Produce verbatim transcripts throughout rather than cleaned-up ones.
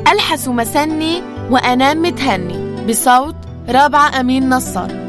ألحس مسني وأنام متهني بصوت رابعة أمين نصار.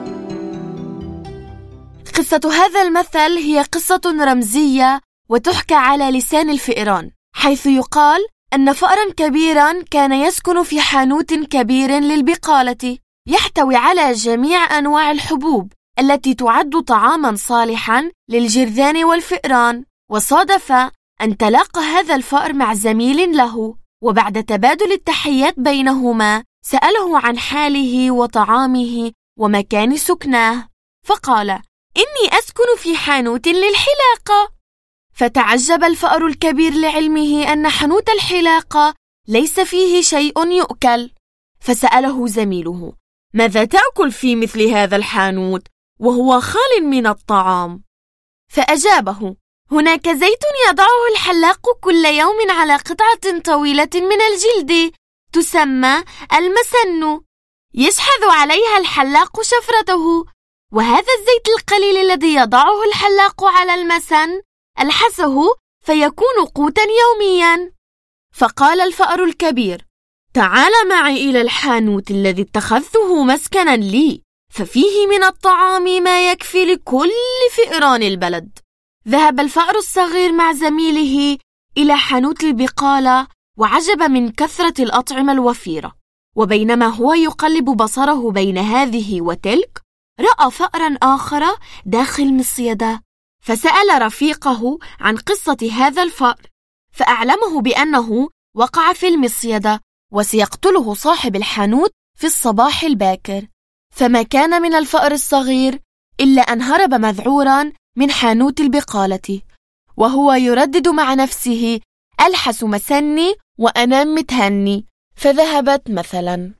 قصة هذا المثل هي قصة رمزية وتحكى على لسان الفئران، حيث يقال أن فأرا كبيرا كان يسكن في حانوت كبير للبقالة يحتوي على جميع أنواع الحبوب التي تعد طعاما صالحا للجرذان والفئران. وصادف أن تلاقى هذا الفأر مع زميل له، وبعد تبادل التحيات بينهما سأله عن حاله وطعامه ومكان سكناه، فقال: إني أسكن في حانوت للحلاقة. فتعجب الفأر الكبير لعلمه أن حانوت الحلاقة ليس فيه شيء يؤكل، فسأله زميله: ماذا تأكل في مثل هذا الحانوت وهو خال من الطعام؟ فأجابه: هناك زيت يضعه الحلاق كل يوم على قطعة طويلة من الجلد تسمى المسن، يشحذ عليها الحلاق شفرته، وهذا الزيت القليل الذي يضعه الحلاق على المسن ألحسه فيكون قوتا يوميا. فقال الفأر الكبير: تعال معي إلى الحانوت الذي اتخذته مسكنا لي، ففيه من الطعام ما يكفي لكل فئران البلد. ذهب الفأر الصغير مع زميله إلى حانوت البقالة وعجب من كثرة الأطعمة الوفيرة، وبينما هو يقلب بصره بين هذه وتلك رأى فأرا آخر داخل مصيدة، فسأل رفيقه عن قصة هذا الفأر، فأعلمه بأنه وقع في المصيدة وسيقتله صاحب الحانوت في الصباح الباكر. فما كان من الفأر الصغير إلا أن هرب مذعورا من حانوت البقالة وهو يردد مع نفسه: ألحس مسني وأنام متهني. فذهبت مثلا.